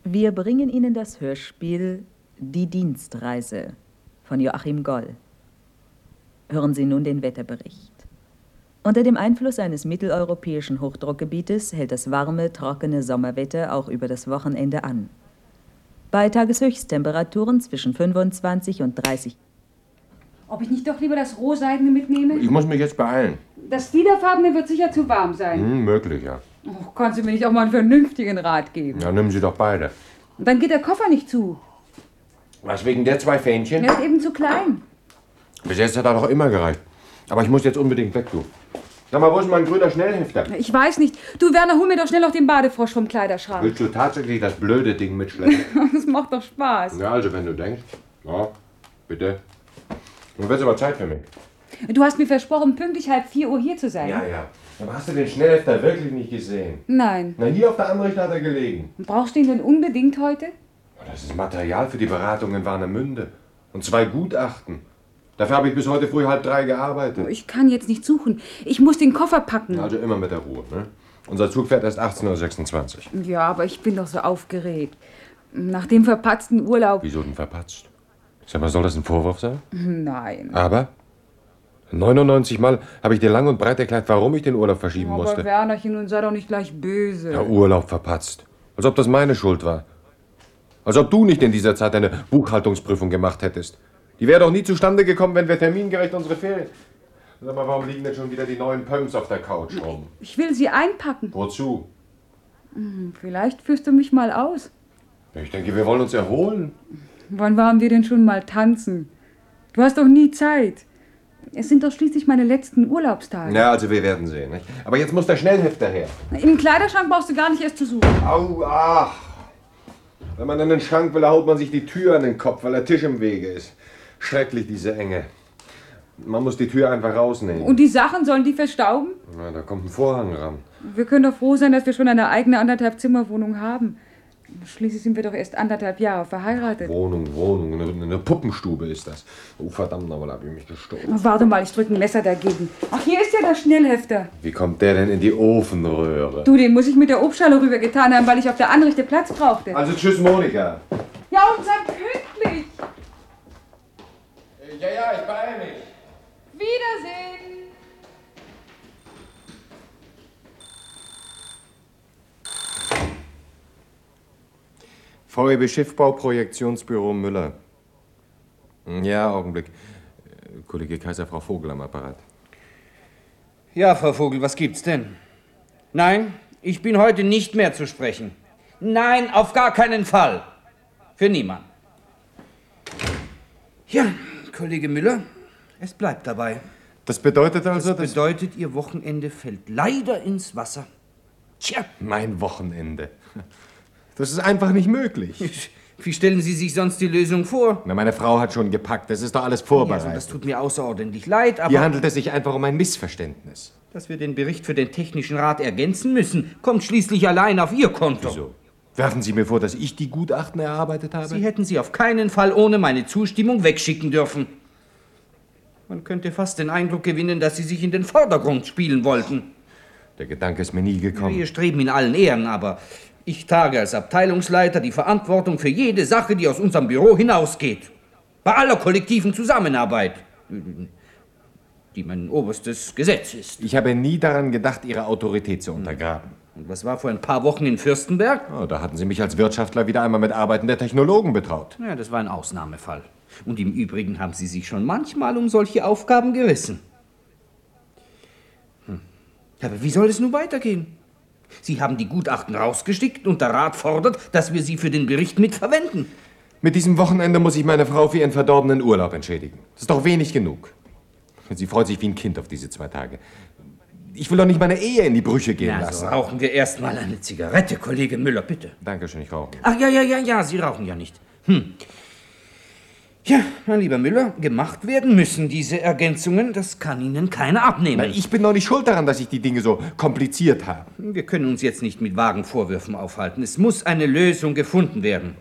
Wir bringen Ihnen das Hörspiel Die Dienstreise von Joachim Goll. Hören Sie nun den Wetterbericht. Unter dem Einfluss eines mitteleuropäischen Hochdruckgebietes hält das warme, trockene Sommerwetter auch über das Wochenende an. Bei Tageshöchsttemperaturen zwischen 25 und 30. Ob ich nicht doch lieber das Rohseidene mitnehme? Ich muss mich jetzt beeilen. Das Lilafarbene wird sicher zu warm sein. Möglich, ja. Oh, kannst du mir nicht auch mal einen vernünftigen Rat geben? Ja, nehmen Sie doch beide. Und dann geht der Koffer nicht zu. Was, wegen der 2 Fähnchen? Er ist eben zu klein. Bis jetzt hat er doch immer gereicht. Aber ich muss jetzt unbedingt weg, du. Sag mal, wo ist mein grüner Schnellhefter? Ich weiß nicht. Du, Werner, hol mir doch schnell noch den Badefrosch vom Kleiderschrank. Willst du tatsächlich das blöde Ding mitschleppen? Das macht doch Spaß. Ja, also wenn du denkst. Ja, bitte. Nun wird's aber Zeit für mich. Du hast mir versprochen, pünktlich 3:30 hier zu sein. Ja. Aber hast du den Schnellhefter wirklich nicht gesehen? Nein. Na, hier auf der Anrichte hat er gelegen. Brauchst du ihn denn unbedingt heute? Das ist Material für die Beratung in Warnemünde. Und 2 Gutachten. Dafür habe ich bis heute früh 2:30 gearbeitet. Ich kann jetzt nicht suchen. Ich muss den Koffer packen. Also immer mit der Ruhe, ne? Unser Zug fährt erst 18:26 Uhr. Ja, aber ich bin doch so aufgeregt. Nach dem verpatzten Urlaub... Wieso denn verpatzt? Sag mal, soll das ein Vorwurf sein? Nein. Aber 99 Mal habe ich dir lang und breit erklärt, warum ich den Urlaub verschieben musste. Aber Wernerchen, nun sei doch nicht gleich böse. Ja, Urlaub verpatzt. Als ob das meine Schuld war. Als ob du nicht in dieser Zeit eine Buchhaltungsprüfung gemacht hättest. Die wäre doch nie zustande gekommen, wenn wir termingerecht unsere Ferien... Sag mal, warum liegen denn schon wieder die neuen Pumps auf der Couch rum? Ich will sie einpacken. Wozu? Vielleicht führst du mich mal aus. Ich denke, wir wollen uns erholen. Wann waren wir denn schon mal tanzen? Du hast doch nie Zeit. Es sind doch schließlich meine letzten Urlaubstage. Ja, also wir werden sehen. Nicht? Aber jetzt muss der Schnellhefter her. Im Kleiderschrank brauchst du gar nicht erst zu suchen. Au, ach. Wenn man in den Schrank will, haut man sich die Tür an den Kopf, weil der Tisch im Wege ist. Schrecklich, diese Enge. Man muss die Tür einfach rausnehmen. Und die Sachen, sollen die verstauben? Na, da kommt ein Vorhang ran. Wir können doch froh sein, dass wir schon eine eigene 1,5-Zimmer-Wohnung haben. Schließlich sind wir doch erst 1,5 Jahre verheiratet. Wohnung. Eine Puppenstube ist das. Oh, verdammt nochmal, hab ich mich gestoßen. Warte mal, ich drücke ein Messer dagegen. Ach, hier ist ja der Schnellhefter. Wie kommt der denn in die Ofenröhre? Du, den muss ich mit der Obstschale rübergetan haben, weil ich auf der Anrichte Platz brauchte. Also tschüss, Monika. Ja, und sei pünktlich. Ja, ich beeile mich. Wiedersehen. VEB Schiffbau Projektionsbüro Müller. Ja, Augenblick. Kollege Kaiser, Frau Vogel am Apparat. Ja, Frau Vogel, was gibt's denn? Nein, ich bin heute nicht mehr zu sprechen. Nein, auf gar keinen Fall. Für niemand. Ja, Kollege Müller, es bleibt dabei. Das bedeutet also, Das bedeutet, Ihr Wochenende fällt leider ins Wasser. Tja, mein Wochenende. Das ist einfach nicht möglich. Wie stellen Sie sich sonst die Lösung vor? Na, meine Frau hat schon gepackt. Das ist doch alles Ja, vorbereitet. also das tut mir außerordentlich leid, aber... Hier handelt es sich einfach um ein Missverständnis. Dass wir den Bericht für den Technischen Rat ergänzen müssen, kommt schließlich allein auf Ihr Konto. Wieso? Werfen Sie mir vor, dass ich die Gutachten erarbeitet habe? Sie hätten sie auf keinen Fall ohne meine Zustimmung wegschicken dürfen. Man könnte fast den Eindruck gewinnen, dass Sie sich in den Vordergrund spielen wollten. Der Gedanke ist mir nie gekommen. Wir streben in allen Ehren, aber ich trage als Abteilungsleiter die Verantwortung für jede Sache, die aus unserem Büro hinausgeht. Bei aller kollektiven Zusammenarbeit, die mein oberstes Gesetz ist. Ich habe nie daran gedacht, Ihre Autorität zu untergraben. Und was war vor ein paar Wochen in Fürstenberg? Oh, da hatten Sie mich als Wirtschaftler wieder einmal mit Arbeiten der Technologen betraut. Ja, das war ein Ausnahmefall. Und im Übrigen haben Sie sich schon manchmal um solche Aufgaben gerissen. Aber wie soll es nun weitergehen? Sie haben die Gutachten rausgestickt und der Rat fordert, dass wir sie für den Bericht mitverwenden. Mit diesem Wochenende muss ich meine Frau für ihren verdorbenen Urlaub entschädigen. Das ist doch wenig genug. Sie freut sich wie ein Kind auf diese 2 Tage. Ich will doch nicht meine Ehe in die Brüche gehen lassen. Also rauchen wir erst mal eine Zigarette, Kollege Müller, bitte. Dankeschön, ich rauche. Ach, ja, Sie rauchen ja nicht. Ja, mein lieber Müller, gemacht werden müssen diese Ergänzungen, das kann Ihnen keiner abnehmen. Na, ich bin doch nicht schuld daran, dass ich die Dinge so kompliziert habe. Wir können uns jetzt nicht mit vagen Vorwürfen aufhalten. Es muss eine Lösung gefunden werden.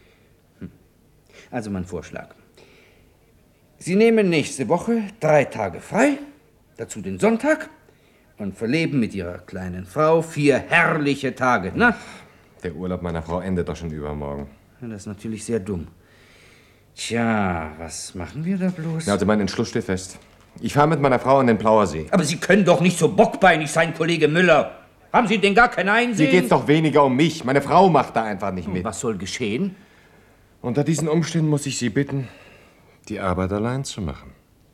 Also mein Vorschlag. Sie nehmen nächste Woche 3 Tage frei, dazu den Sonntag, und verleben mit Ihrer kleinen Frau 4 herrliche Tage, na? Der Urlaub meiner Frau endet doch schon übermorgen. Das ist natürlich sehr dumm. Tja, was machen wir da bloß? Ja, also mein Entschluss steht fest. Ich fahre mit meiner Frau an den Plauer See. Aber Sie können doch nicht so bockbeinig sein, Kollege Müller. Haben Sie denn gar kein Einsehen? Mir geht's doch weniger um mich. Meine Frau macht da einfach nicht mit. Was soll geschehen? Unter diesen Umständen muss ich Sie bitten, die Arbeit allein zu machen.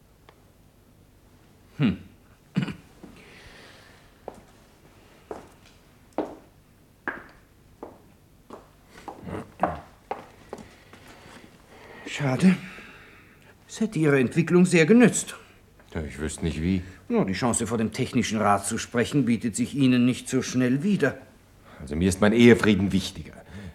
Schade. Es hätte Ihre Entwicklung sehr genützt. Ja, ich wüsste nicht wie. Nur die Chance, vor dem Technischen Rat zu sprechen, bietet sich Ihnen nicht so schnell wieder. Also mir ist mein Ehefrieden wichtiger.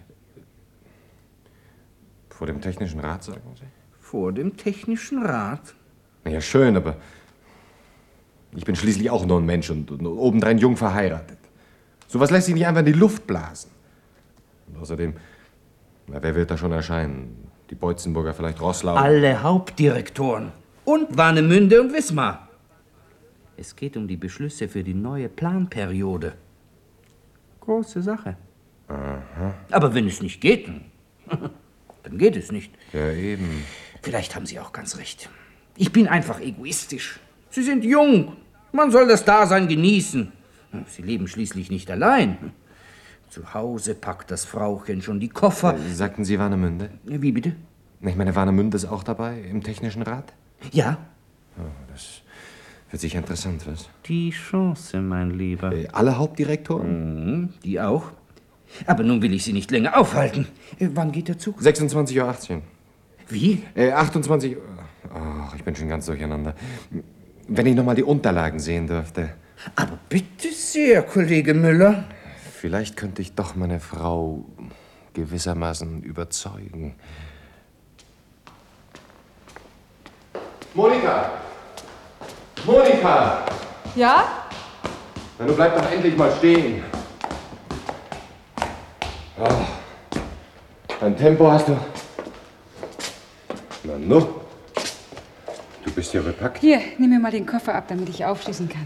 Vor dem Technischen Rat, sagen Sie? Vor dem Technischen Rat? Na ja, schön, aber ich bin schließlich auch nur ein Mensch und obendrein jung verheiratet. Sowas lässt sich nicht einfach in die Luft blasen. Und außerdem, na, wer wird da schon erscheinen? Die Beutzenburger, vielleicht Roßlau? Alle Hauptdirektoren. Und Warnemünde und Wismar. Es geht um die Beschlüsse für die neue Planperiode. Große Sache. Aha. Aber wenn es nicht geht, dann geht es nicht. Ja, eben. Vielleicht haben Sie auch ganz recht. Ich bin einfach egoistisch. Sie sind jung. Man soll das Dasein genießen. Sie leben schließlich nicht allein. Zu Hause packt das Frauchen schon die Koffer. Sagten Sie Warnemünde? Wie bitte? Ich meine, Warnemünde ist auch dabei im Technischen Rat? Ja. Oh, das wird sicher interessant, was? Die Chance, mein Lieber. Alle Hauptdirektoren? Die auch. Aber nun will ich Sie nicht länger aufhalten. Wann geht der Zug? 26:18 Uhr. Wie? 28 Uhr. Ach, ich bin schon ganz durcheinander. Wenn ich noch mal die Unterlagen sehen dürfte. Aber bitte sehr, Kollege Müller. Vielleicht könnte ich doch meine Frau gewissermaßen überzeugen. Monika! Monika! Ja? Na, du bleib doch endlich mal stehen. Oh, dein Tempo hast du. Na, nu. Du bist ja bepackt. Hier, nimm mir mal den Koffer ab, damit ich aufschließen kann.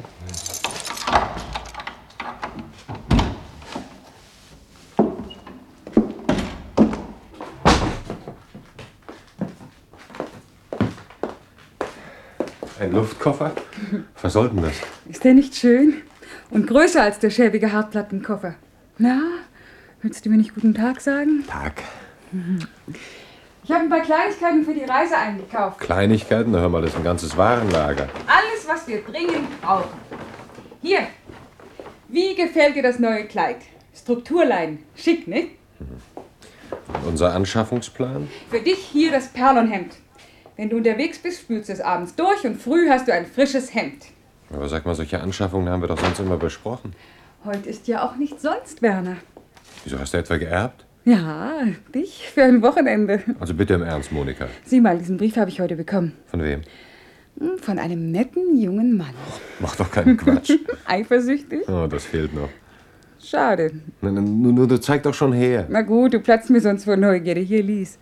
Ein Luftkoffer? Was soll denn das? Ist der nicht schön? Und größer als der schäbige Hartplattenkoffer. Na, willst du mir nicht guten Tag sagen? Tag. Ich habe ein paar Kleinigkeiten für die Reise eingekauft. Kleinigkeiten? Na hör mal, das ist ein ganzes Warenlager. Alles, was wir dringend brauchen. Hier. Wie gefällt dir das neue Kleid? Strukturlein. Schick, ne? Und unser Anschaffungsplan? Für dich hier das Perlonhemd. Wenn du unterwegs bist, spülst du es abends durch und früh hast du ein frisches Hemd. Aber sag mal, solche Anschaffungen haben wir doch sonst immer besprochen. Heute ist ja auch nicht sonst, Werner. Wieso, hast du etwa geerbt? Ja, dich für ein Wochenende. Also bitte im Ernst, Monika. Sieh mal, diesen Brief habe ich heute bekommen. Von wem? Von einem netten jungen Mann. Mach doch keinen Quatsch. Eifersüchtig? Oh, das fehlt noch. Schade. Nur, du zeig doch schon her. Na gut, du platzt mir sonst vor Neugierde. Hier, lies.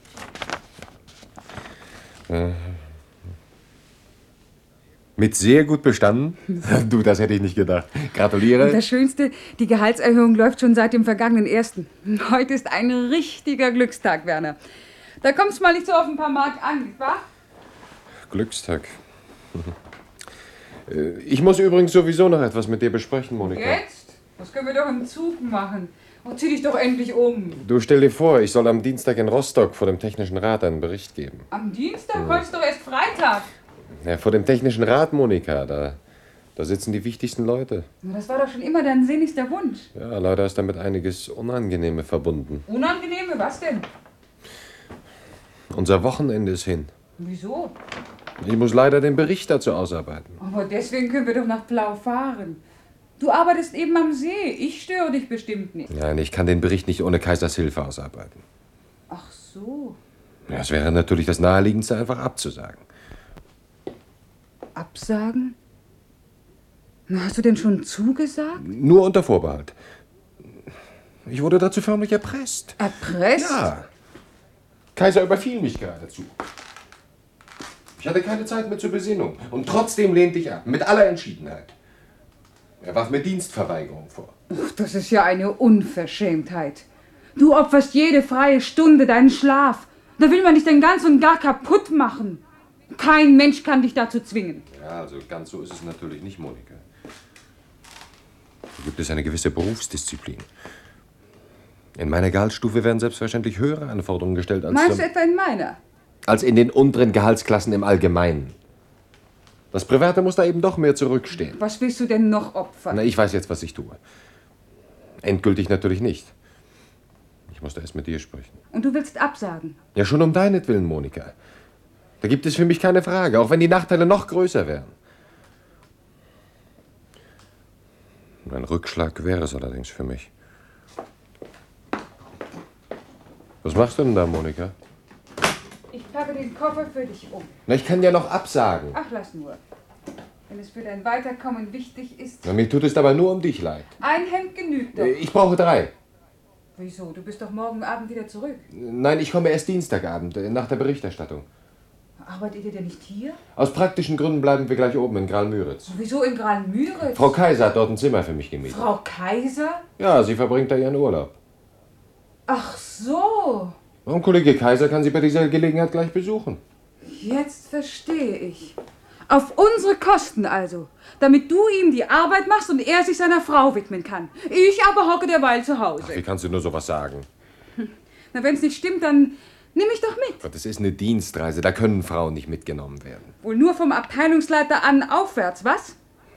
Mit sehr gut bestanden? Du, das hätte ich nicht gedacht. Gratuliere. Und das Schönste, die Gehaltserhöhung läuft schon seit dem vergangenen 1. Heute ist ein richtiger Glückstag, Werner. Da kommst du mal nicht so auf ein paar Mark an, nicht wahr? Glückstag. Ich muss übrigens sowieso noch etwas mit dir besprechen, Monika. Jetzt? Das können wir doch im Zug machen. Oh, zieh dich doch endlich um. Du, stell dir vor, ich soll am Dienstag in Rostock vor dem Technischen Rat einen Bericht geben. Am Dienstag? Heute ist doch erst Freitag. Ja, vor dem Technischen Rat, Monika, da sitzen die wichtigsten Leute. Na, das war doch schon immer dein sehnlichster Wunsch. Ja, leider ist damit einiges Unangenehme verbunden. Unangenehme? Was denn? Unser Wochenende ist hin. Wieso? Ich muss leider den Bericht dazu ausarbeiten. Aber deswegen können wir doch nach Blau fahren. Du arbeitest eben am See. Ich störe dich bestimmt nicht. Nein, ich kann den Bericht nicht ohne Kaisers Hilfe ausarbeiten. Ach so. Ja, es wäre natürlich das Naheliegendste, einfach abzusagen. Absagen? Na, hast du denn schon zugesagt? Nur unter Vorbehalt. Ich wurde dazu förmlich erpresst. Erpresst? Ja. Kaiser überfiel mich geradezu. Ich hatte keine Zeit mehr zur Besinnung. Und trotzdem lehnte ich ab. Mit aller Entschiedenheit. Er warf mir Dienstverweigerung vor. Das ist ja eine Unverschämtheit. Du opferst jede freie Stunde deinen Schlaf. Da will man dich denn ganz und gar kaputt machen. Kein Mensch kann dich dazu zwingen. Ja, also ganz so ist es natürlich nicht, Monika. Da gibt es eine gewisse Berufsdisziplin. In meiner Gehaltsstufe werden selbstverständlich höhere Anforderungen gestellt Meinst du etwa in meiner? als in den unteren Gehaltsklassen im Allgemeinen. Das Private muss da eben doch mehr zurückstehen. Was willst du denn noch opfern? Na, ich weiß jetzt, was ich tue. Endgültig natürlich nicht. Ich musste erst mit dir sprechen. Und du willst absagen? Ja, schon um deinetwillen, Monika. Da gibt es für mich keine Frage, auch wenn die Nachteile noch größer wären. Ein Rückschlag wäre es allerdings für mich. Was machst du denn da, Monika? Ich packe den Koffer für dich um. Na, ich kann ja noch absagen. Ach, lass nur. Wenn es für dein Weiterkommen wichtig ist. Na, mir tut es dabei nur um dich leid. Ein Hemd genügt doch. Ich brauche 3. Wieso? Du bist doch morgen Abend wieder zurück. Nein, ich komme erst Dienstagabend, nach der Berichterstattung. Arbeitet ihr denn nicht hier? Aus praktischen Gründen bleiben wir gleich oben in Graal-Müritz. Wieso in Graal-Müritz? Frau Kaiser hat dort ein Zimmer für mich gemietet. Frau Kaiser? Ja, sie verbringt da ihren Urlaub. Ach so. Und Kollege Kaiser kann sie bei dieser Gelegenheit gleich besuchen. Jetzt verstehe ich. Auf unsere Kosten also. Damit du ihm die Arbeit machst und er sich seiner Frau widmen kann. Ich aber hocke derweil zu Hause. Ach, wie kannst du nur sowas sagen? Na, wenn es nicht stimmt, dann nimm mich doch mit. Das ist eine Dienstreise, da können Frauen nicht mitgenommen werden. Wohl nur vom Abteilungsleiter an aufwärts, was?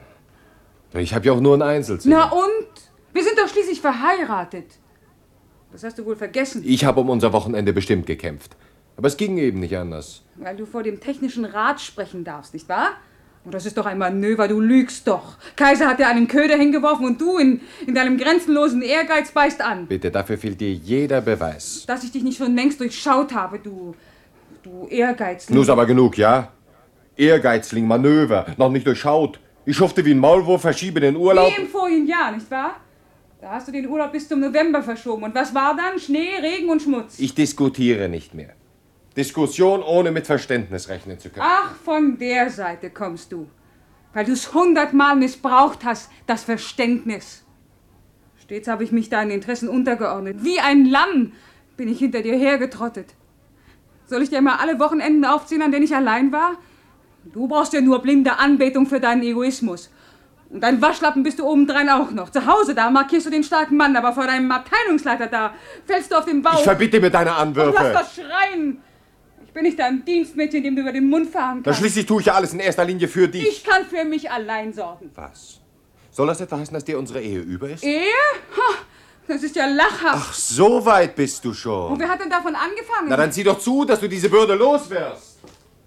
Ich habe ja auch nur ein Einzelzimmer. Na und? Wir sind doch schließlich verheiratet. Das hast du wohl vergessen. Ich habe um unser Wochenende bestimmt gekämpft. Aber es ging eben nicht anders. Weil du vor dem technischen Rat sprechen darfst, nicht wahr? Und das ist doch ein Manöver, du lügst doch. Kaiser hat dir einen Köder hingeworfen und du in deinem grenzenlosen Ehrgeiz beißt an. Bitte, dafür fehlt dir jeder Beweis. Dass ich dich nicht schon längst durchschaut habe, du Ehrgeizling. Nun ist aber genug, ja? Ehrgeizling, Manöver, noch nicht durchschaut. Ich schufte wie ein Maulwurf, verschiebe den Urlaub. Wie im vorigen Jahr, nicht wahr? Da hast du den Urlaub bis zum November verschoben. Und was war dann? Schnee, Regen und Schmutz. Ich diskutiere nicht mehr. Diskussion ohne mit Verständnis rechnen zu können. Ach, von der Seite kommst du. Weil du es 100-mal missbraucht hast, das Verständnis. Stets habe ich mich deinen Interessen untergeordnet. Wie ein Lamm bin ich hinter dir hergetrottet. Soll ich dir mal alle Wochenenden aufziehen, an denen ich allein war? Du brauchst ja nur blinde Anbetung für deinen Egoismus. Und dein Waschlappen bist du obendrein auch noch. Zu Hause da markierst du den starken Mann, aber vor deinem Abteilungsleiter da fällst du auf den Bauch. Ich verbitte mir deine Anwürfe. Lass das schreien! Ich bin nicht dein Dienstmädchen, dem du über den Mund fahren Da kannst. schließlich tue ich ja alles in erster Linie für dich. Ich kann für mich allein sorgen. Was? Soll das etwa heißen, dass dir unsere Ehe über ist? Ehe? Ha, das ist ja lachhaft. Ach, so weit bist du Und schon. wer hat denn davon angefangen? Na, dann sieh doch zu, dass du diese Bürde los wirst.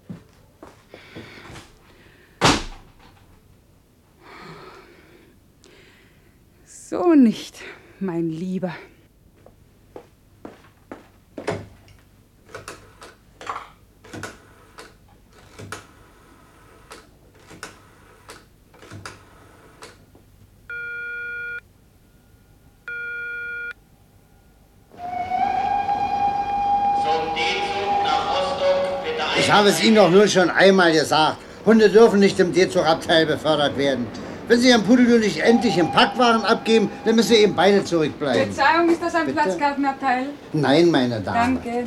So nicht, mein Lieber. Ich habe es Ihnen doch nur schon einmal gesagt. Hunde dürfen nicht im D-Zug-Abteil befördert werden. Wenn Sie Ihren Pudel nur nicht endlich im Packwaren abgeben, dann müssen eben beide zurückbleiben. Verzeihung, ist das ein Bitte? Platzkartenabteil? Nein, meine Damen. Danke.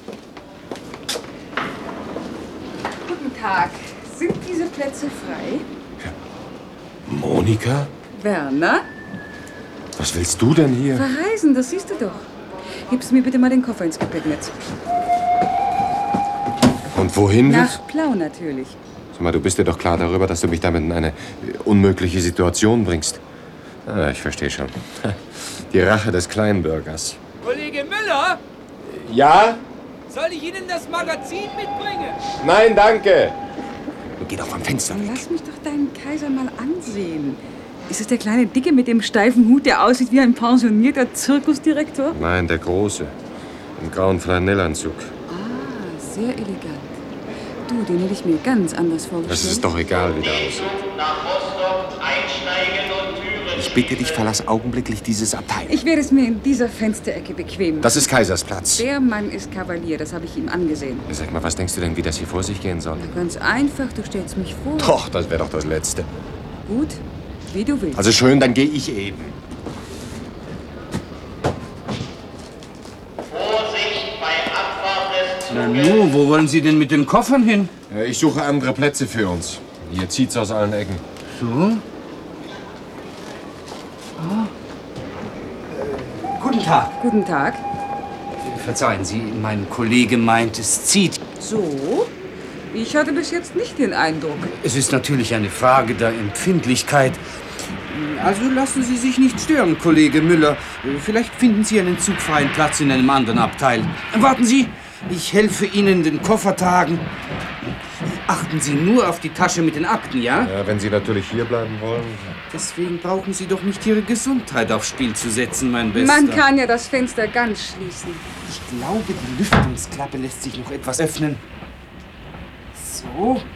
Guten Tag. Sind diese Plätze frei? Monika? Werner? Was willst du denn hier? Verreisen, das siehst du doch. Gibst mir bitte mal den Koffer ins Gepäcknetz. Und wohin willst Nach Plau natürlich. Sag mal, du bist dir doch klar darüber, dass du mich damit in eine unmögliche Situation bringst. Ah, ich verstehe schon. Die Rache des Kleinbürgers. Kollege Müller, Ja? soll ich Ihnen das Magazin mitbringen? Nein, danke. Geh doch vom Fenster weg. Lass mich doch deinen Kaiser mal ansehen. Ist es der kleine Dicke mit dem steifen Hut, der aussieht wie ein pensionierter Zirkusdirektor? Nein, der Große. Im grauen Flanellanzug. Ah, sehr elegant. Du, den hätte ich mir ganz anders vorgestellt. Das ist doch egal, wie der aussieht. Nach Rostock einsteigen und Türen. Ich bitte dich, verlass augenblicklich dieses Abteil. Ich werde es mir in dieser Fensterecke bequem. Das ist Kaisersplatz. Der Mann ist Kavalier, das habe ich ihm angesehen. Sag mal, was denkst du denn, wie das hier vor sich gehen soll? Ganz einfach, du stellst mich vor. Doch, das wäre doch das Letzte. Gut, wie du willst. Also schön, dann gehe ich eben. Nanu, wo wollen Sie denn mit den Koffern hin? Ich suche andere Plätze für uns. Hier zieht's aus allen Ecken. So? Guten Tag. Guten Tag. Verzeihen Sie, mein Kollege meint, es zieht. So? Ich hatte bis jetzt nicht den Eindruck. Es ist natürlich eine Frage der Empfindlichkeit. Also lassen Sie sich nicht stören, Kollege Müller. Vielleicht finden Sie einen zugfreien Platz in einem anderen Abteil. Warten Sie, ich helfe Ihnen den Koffer tragen. Achten Sie nur auf die Tasche mit den Akten, ja? Ja, wenn Sie natürlich hier bleiben wollen. Deswegen brauchen Sie doch nicht Ihre Gesundheit aufs Spiel zu setzen, mein Bester. Man kann ja das Fenster ganz schließen. Ich glaube, die Lüftungsklappe lässt sich noch etwas öffnen. So.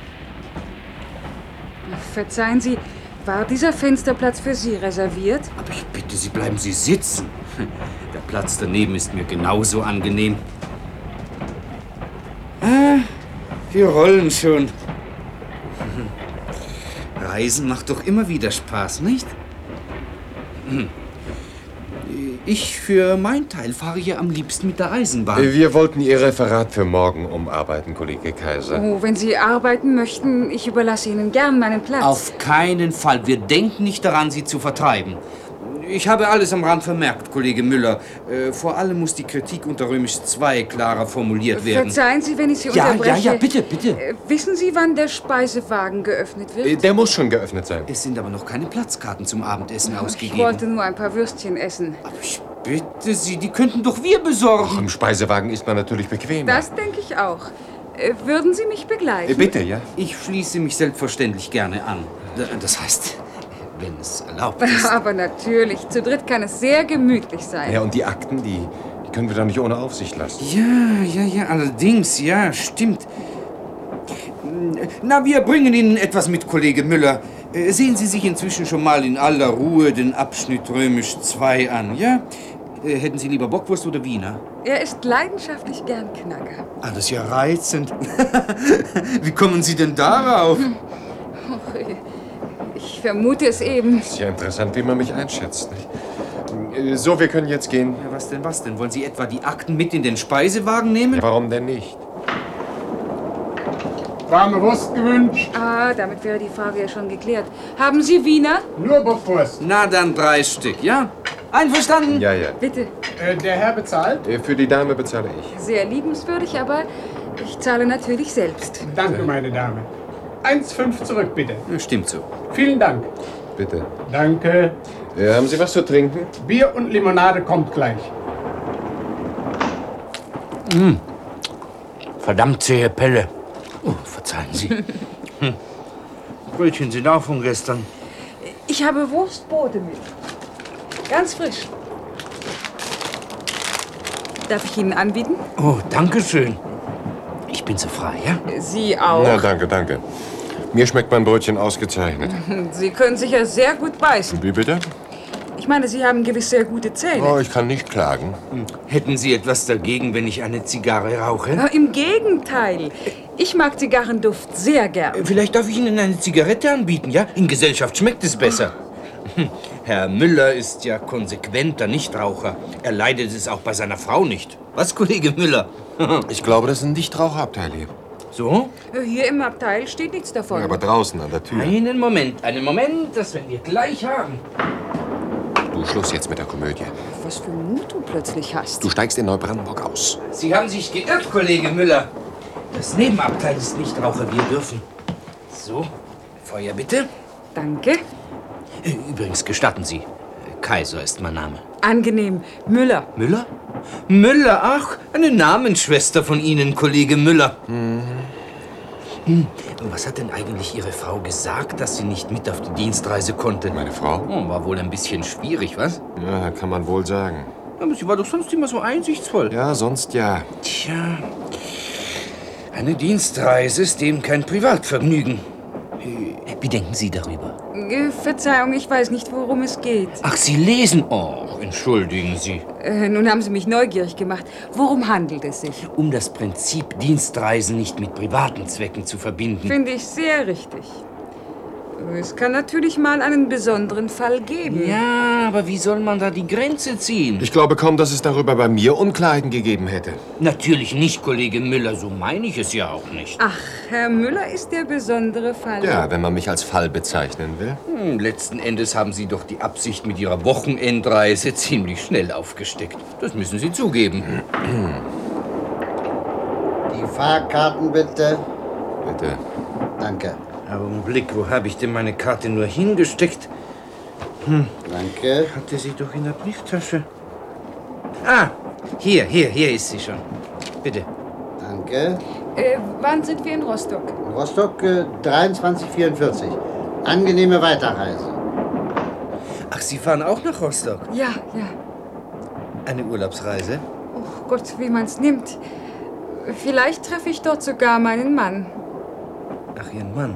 Verzeihen Sie, war dieser Fensterplatz für Sie reserviert? Aber ich bitte Sie, bleiben Sie sitzen. Der Platz daneben ist mir genauso angenehm. Wir rollen schon. Reisen macht doch immer wieder Spaß, nicht? Ich für meinen Teil fahre hier am liebsten mit der Eisenbahn. Wir wollten Ihr Referat für morgen umarbeiten, Kollege Kaiser. Oh, wenn Sie arbeiten möchten, ich überlasse Ihnen gern meinen Platz. Auf keinen Fall. Wir denken nicht daran, Sie zu vertreiben. Ich habe alles am Rand vermerkt, Kollege Müller. Vor allem muss die Kritik unter Römisch II klarer formuliert werden. Verzeihen Sie, wenn ich Sie Ja, unterbreche. bitte. Wissen Sie, wann der Speisewagen geöffnet wird? Der muss schon geöffnet sein. Es sind aber noch keine Platzkarten zum Abendessen Ich ausgegeben. wollte nur ein paar Würstchen essen. Aber ich bitte Sie, die könnten doch wir besorgen. Im Speisewagen ist man natürlich bequemer. Das denke ich auch. Würden Sie mich begleiten? Bitte, ja? Ich schließe mich selbstverständlich gerne an. Das heißt, wenn es erlaubt ist. Aber natürlich, zu dritt kann es sehr gemütlich sein. Ja, und die Akten, die können wir doch nicht ohne Aufsicht lassen. Ja, allerdings, ja, stimmt. Na, wir bringen Ihnen etwas mit, Kollege Müller. Sehen Sie sich inzwischen schon mal in aller Ruhe den Abschnitt Römisch II an, ja? Hätten Sie lieber Bockwurst oder Wiener? Er ist leidenschaftlich gern Knacker. Ah, das ist ja reizend. Wie kommen Sie denn darauf? Ich vermute es eben. Ist ja interessant, wie man mich einschätzt. Nicht? So, wir können jetzt gehen. Ja, was denn? Wollen Sie etwa die Akten mit in den Speisewagen nehmen? Ja, warum denn nicht? Warme Wurst gewünscht? Ah, damit wäre die Frage ja schon geklärt. Haben Sie Wiener? Nur Bockwurst. Na, dann 3 Stück, ja? Einverstanden? Ja. Bitte. Der Herr bezahlt? Für die Dame bezahle ich. Sehr liebenswürdig, aber ich zahle natürlich selbst. Danke, meine Dame. 1,5 zurück, bitte. Ja, stimmt so. Vielen Dank. Bitte. Danke. Haben Sie was zu trinken? Bier und Limonade kommt gleich. Verdammt zähe Pelle. Oh, verzeihen Sie. Brötchen sind auch von gestern. Ich habe Wurstbrote mit. Ganz frisch. Darf ich Ihnen anbieten? Oh, danke schön. Ich bin so frei, ja? Sie auch. Na, danke. Mir schmeckt mein Brötchen ausgezeichnet. Sie können sicher sehr gut beißen. Wie bitte? Ich meine, Sie haben gewiss sehr gute Zähne. Oh, ich kann nicht klagen. Hätten Sie etwas dagegen, wenn ich eine Zigarre rauche? Im Gegenteil. Ich mag Zigarrenduft sehr gern. Vielleicht darf ich Ihnen eine Zigarette anbieten, ja? In Gesellschaft schmeckt es besser. Herr Müller ist ja konsequenter Nichtraucher. Er leidet es auch bei seiner Frau nicht. Was, Kollege Müller? Ich glaube, das ist ein Nichtraucherabteil hier. So? Hier im Abteil steht nichts davon. Ja, aber draußen an der Tür. Einen Moment, das werden wir gleich haben. Du, Schluss jetzt mit der Komödie. Was für Mut du plötzlich hast. Du steigst in Neubrandenburg aus. Sie haben sich geirrt, Kollege Müller. Das Nebenabteil ist Nichtraucher, wir dürfen. So, Feuer bitte. Danke. Übrigens, gestatten Sie, Kaiser ist mein Name. Angenehm. Müller. Müller? Müller, ach, eine Namensschwester von Ihnen, Kollege Müller. Was hat denn eigentlich Ihre Frau gesagt, dass sie nicht mit auf die Dienstreise konnte? Meine Frau? Oh, war wohl ein bisschen schwierig, was? Ja, kann man wohl sagen. Aber sie war doch sonst immer so einsichtsvoll. Ja, sonst ja. Tja, eine Dienstreise ist eben kein Privatvergnügen. Wie denken Sie darüber? Verzeihung, ich weiß nicht, worum es geht. Ach, Sie lesen? Oh, entschuldigen Sie. Nun haben Sie mich neugierig gemacht. Worum handelt es sich? Um das Prinzip, Dienstreisen nicht mit privaten Zwecken zu verbinden. Finde ich sehr richtig. Es kann natürlich mal einen besonderen Fall geben. Ja, aber wie soll man da die Grenze ziehen? Ich glaube kaum, dass es darüber bei mir Unklarheiten gegeben hätte. Natürlich nicht, Kollege Müller, so meine ich es ja auch nicht. Ach, Herr Müller ist der besondere Fall. Ja, wenn man mich als Fall bezeichnen will. Letzten Endes haben Sie doch die Absicht mit Ihrer Wochenendreise ziemlich schnell aufgesteckt. Das müssen Sie zugeben. Die Fahrkarten bitte. Bitte. Danke. Augenblick, wo habe ich denn meine Karte nur hingesteckt? Danke. Hatte sie doch in der Brieftasche. Ah, hier ist sie schon. Bitte. Danke. Wann sind wir in Rostock? In Rostock 23:44. Angenehme Weiterreise. Ach, Sie fahren auch nach Rostock? Ja. Eine Urlaubsreise? Oh Gott, wie man's nimmt. Vielleicht treffe ich dort sogar meinen Mann. Ach, Ihren Mann.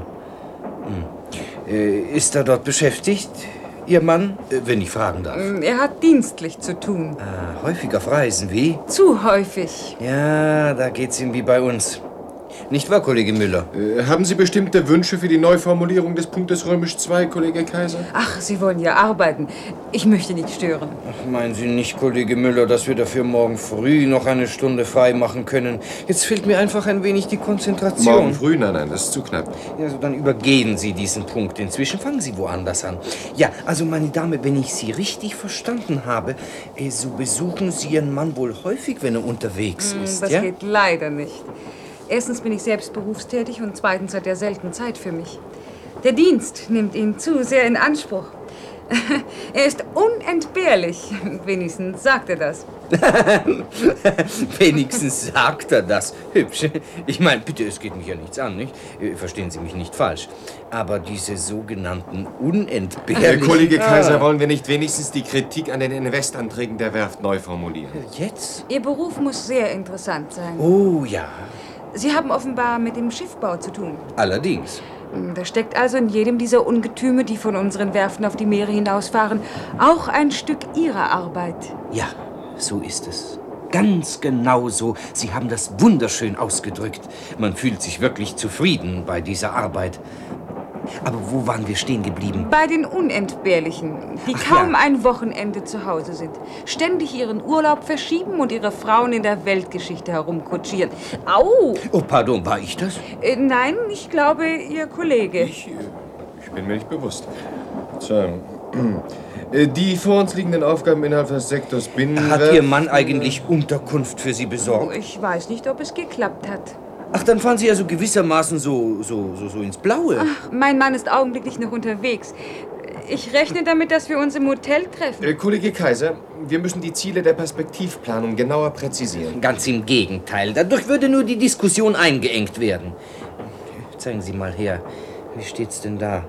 Ist er dort beschäftigt, Ihr Mann? Wenn ich fragen darf. Er hat dienstlich zu tun. Häufig auf Reisen, wie? Zu häufig. Ja, da geht's ihm wie bei uns. Nicht wahr, Kollege Müller? Haben Sie bestimmte Wünsche für die Neuformulierung des Punktes Römisch 2, Kollege Kaiser? Ach, Sie wollen ja arbeiten. Ich möchte nicht stören. Ach, meinen Sie nicht, Kollege Müller, dass wir dafür morgen früh noch eine Stunde frei machen können? Jetzt fehlt mir einfach ein wenig die Konzentration. Morgen früh? Nein, das ist zu knapp. Ja, also dann übergehen Sie diesen Punkt. Inzwischen fangen Sie woanders an. Ja, also meine Dame, wenn ich Sie richtig verstanden habe, so besuchen Sie Ihren Mann wohl häufig, wenn er unterwegs ist, Das ja? geht leider nicht. Erstens bin ich selbst berufstätig und zweitens hat er selten Zeit für mich. Der Dienst nimmt ihn zu sehr in Anspruch. Er ist unentbehrlich. Wenigstens sagt er das. Wenigstens sagt er das. Hübsch. Ich meine, bitte, es geht mich ja nichts an, nicht? Verstehen Sie mich nicht falsch. Aber diese sogenannten unentbehrlichen... Kollege Kaiser, wollen wir nicht wenigstens die Kritik an den Investanträgen der Werft neu formulieren? Jetzt? Ihr Beruf muss sehr interessant sein. Oh ja, Sie haben offenbar mit dem Schiffbau zu tun. allerdings. Da steckt also in jedem dieser Ungetüme, die von unseren Werften auf die Meere hinausfahren, auch ein Stück Ihrer Arbeit. Ja, so ist es. Ganz genau so. Sie haben das wunderschön ausgedrückt. Man fühlt sich wirklich zufrieden bei dieser Arbeit. Aber wo waren wir stehen geblieben? Bei den Unentbehrlichen, die Ach kaum ja. ein Wochenende zu Hause sind, ständig ihren Urlaub verschieben und ihre Frauen in der Weltgeschichte herumkutschieren. Au! Oh, pardon, war ich das? Nein, ich glaube, Ihr Kollege. Ich bin mir nicht bewusst. Verzeihung. Die vor uns liegenden Aufgaben innerhalb des Sektors Binnenwerft... Hat Ihr Mann eigentlich Unterkunft für Sie besorgt? Ich weiß nicht, ob es geklappt hat. Ach, dann fahren Sie also gewissermaßen so ins Blaue. Mein Mann ist augenblicklich noch unterwegs. Ich rechne damit, dass wir uns im Hotel treffen. Kollege Kaiser, wir müssen die Ziele der Perspektivplanung genauer präzisieren. Ganz im Gegenteil. Dadurch würde nur die Diskussion eingeengt werden. Zeigen Sie mal her. Wie steht's denn da?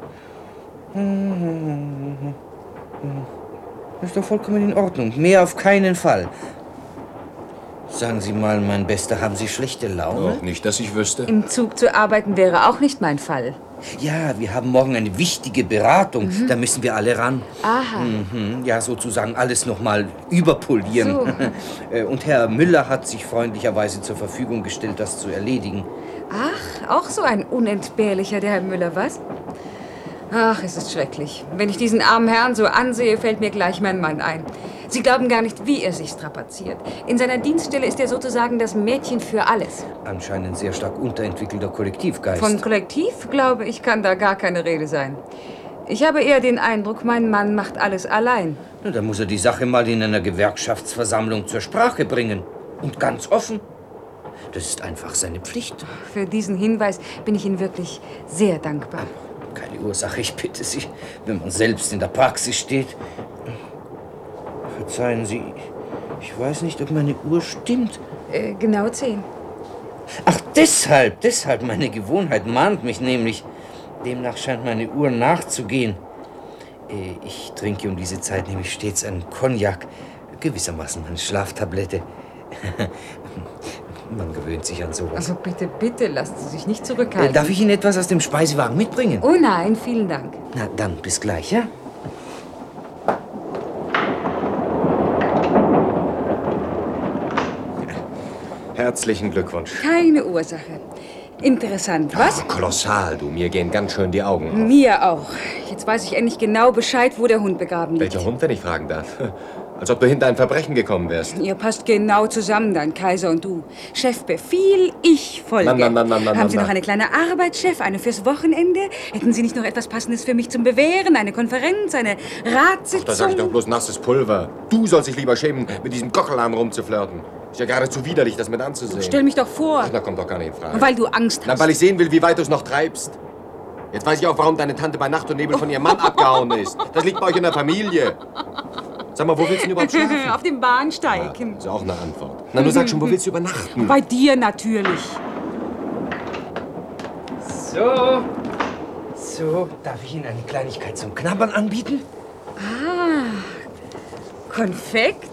Ist doch vollkommen in Ordnung. Mehr auf keinen Fall. Sagen Sie mal, mein Bester, haben Sie schlechte Laune? Auch nicht, dass ich wüsste. Im Zug zu arbeiten wäre auch nicht mein Fall. Ja, wir haben morgen eine wichtige Beratung. Da müssen wir alle ran. Aha. Ja, sozusagen alles noch mal überpolieren. Und Herr Müller hat sich freundlicherweise zur Verfügung gestellt, das zu erledigen. Ach, auch so ein Unentbehrlicher, der Herr Müller, was? Ach, es ist schrecklich. Wenn ich diesen armen Herrn so ansehe, fällt mir gleich mein Mann ein. Sie glauben gar nicht, wie er sich strapaziert. In seiner Dienststelle ist er sozusagen das Mädchen für alles. Anscheinend sehr stark unterentwickelter Kollektivgeist. Von Kollektiv, glaube ich, kann da gar keine Rede sein. Ich habe eher den Eindruck, mein Mann macht alles allein. Na, dann muss er die Sache mal in einer Gewerkschaftsversammlung zur Sprache bringen. Und ganz offen. Das ist einfach seine Pflicht. Für diesen Hinweis bin ich Ihnen wirklich sehr dankbar. Keine Ursache, ich bitte Sie, wenn man selbst in der Praxis steht. Verzeihen Sie, ich weiß nicht, ob meine Uhr stimmt. Genau 10. Ach, deshalb, meine Gewohnheit mahnt mich nämlich. Demnach scheint meine Uhr nachzugehen. Ich trinke um diese Zeit nämlich stets einen Cognac, gewissermaßen eine Schlaftablette. Man gewöhnt sich an sowas. Also bitte, bitte, lassen Sie sich nicht zurückhalten. Darf ich Ihnen etwas aus dem Speisewagen mitbringen? Oh nein, vielen Dank. Na, dann bis gleich, ja? Herzlichen Glückwunsch. Keine Ursache. Interessant, was? Oh, kolossal, du. Mir gehen ganz schön die Augen auf. Mir auch. Jetzt weiß ich endlich genau Bescheid, wo der Hund begraben liegt. Welcher Hund, wenn ich fragen darf? Als ob du hinter ein Verbrechen gekommen wärst. Ihr passt genau zusammen, dein Kaiser und du. Chefbefehl, ich folge. Haben Sie noch eine kleine Arbeit, Chef? Eine fürs Wochenende? Hätten Sie nicht noch etwas Passendes für mich zum Bewähren? Eine Konferenz, eine Ratssitzung? Da sag ich doch bloß nasses Pulver. Du sollst dich lieber schämen, mit diesem Gockelarm rumzuflirten. Ist ja geradezu widerlich, das mit anzusehen. Stell mich doch vor. Ach, da kommt doch gar nicht in Frage. Weil du Angst hast. Na, weil ich sehen will, wie weit du es noch treibst. Jetzt weiß ich auch, warum deine Tante bei Nacht und Nebel von ihrem Mann abgehauen ist. Das liegt bei euch in der Familie. Sag mal, wo willst du denn überhaupt schlafen? Auf dem Bahnsteig. Ja, ist auch eine Antwort. Na, du sag schon, wo willst du übernachten? Bei dir natürlich. So, darf ich Ihnen eine Kleinigkeit zum Knabbern anbieten? Konfekt?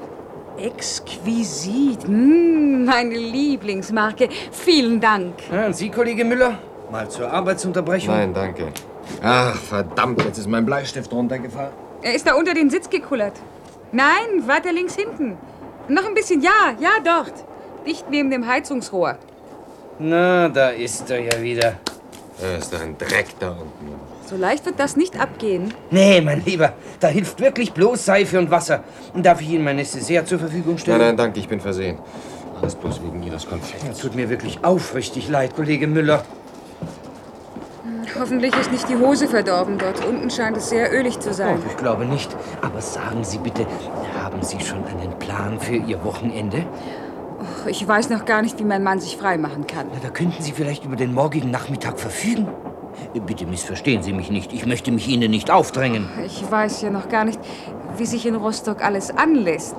Exquisit. Meine Lieblingsmarke. Vielen Dank. Ja, und Sie, Kollege Müller? Mal zur Arbeitsunterbrechung? Nein, danke. Ach, verdammt, jetzt ist mein Bleistift runtergefallen. Er ist da unter den Sitz gekullert. Nein, weiter links hinten. Noch ein bisschen, ja, dort. Dicht neben dem Heizungsrohr. Na, da ist er ja wieder. Da ist doch ein Dreck da unten. So leicht wird das nicht abgehen. Nee, mein Lieber, da hilft wirklich bloß Seife und Wasser. Darf ich Ihnen mein Dessert zur Verfügung stellen? Nein, danke, ich bin versehen. Alles bloß wegen Ihres Konfekts. Tut mir wirklich aufrichtig leid, Kollege Müller. Hoffentlich ist nicht die Hose verdorben. Dort unten scheint es sehr ölig zu sein. Ich glaube nicht. Aber sagen Sie bitte, haben Sie schon einen Plan für Ihr Wochenende? Ich weiß noch gar nicht, wie mein Mann sich freimachen kann. Na, da könnten Sie vielleicht über den morgigen Nachmittag verfügen. Bitte missverstehen Sie mich nicht. Ich möchte mich Ihnen nicht aufdrängen. Ich weiß ja noch gar nicht, wie sich in Rostock alles anlässt.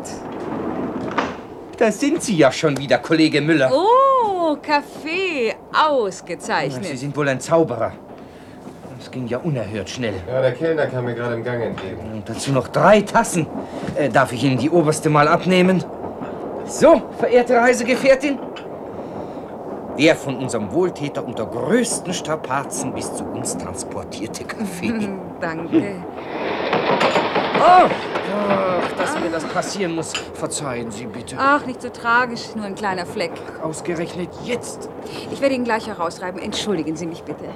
Da sind Sie ja schon wieder, Kollege Müller. Oh, Kaffee. Ausgezeichnet. Sie sind wohl ein Zauberer. Das ging ja unerhört schnell. Ja, der Kellner kam mir gerade im Gang entgegen. Und dazu noch 3 Tassen. Darf ich Ihnen die oberste mal abnehmen? So, verehrte Reisegefährtin. Der von unserem Wohltäter unter größten Strapazen bis zu uns transportierte Kaffee. Danke. Oh! Ach, dass mir das passieren muss. Verzeihen Sie bitte. Ach, nicht so tragisch, nur ein kleiner Fleck. Ausgerechnet jetzt. Ich werde ihn gleich herausreiben. Entschuldigen Sie mich bitte.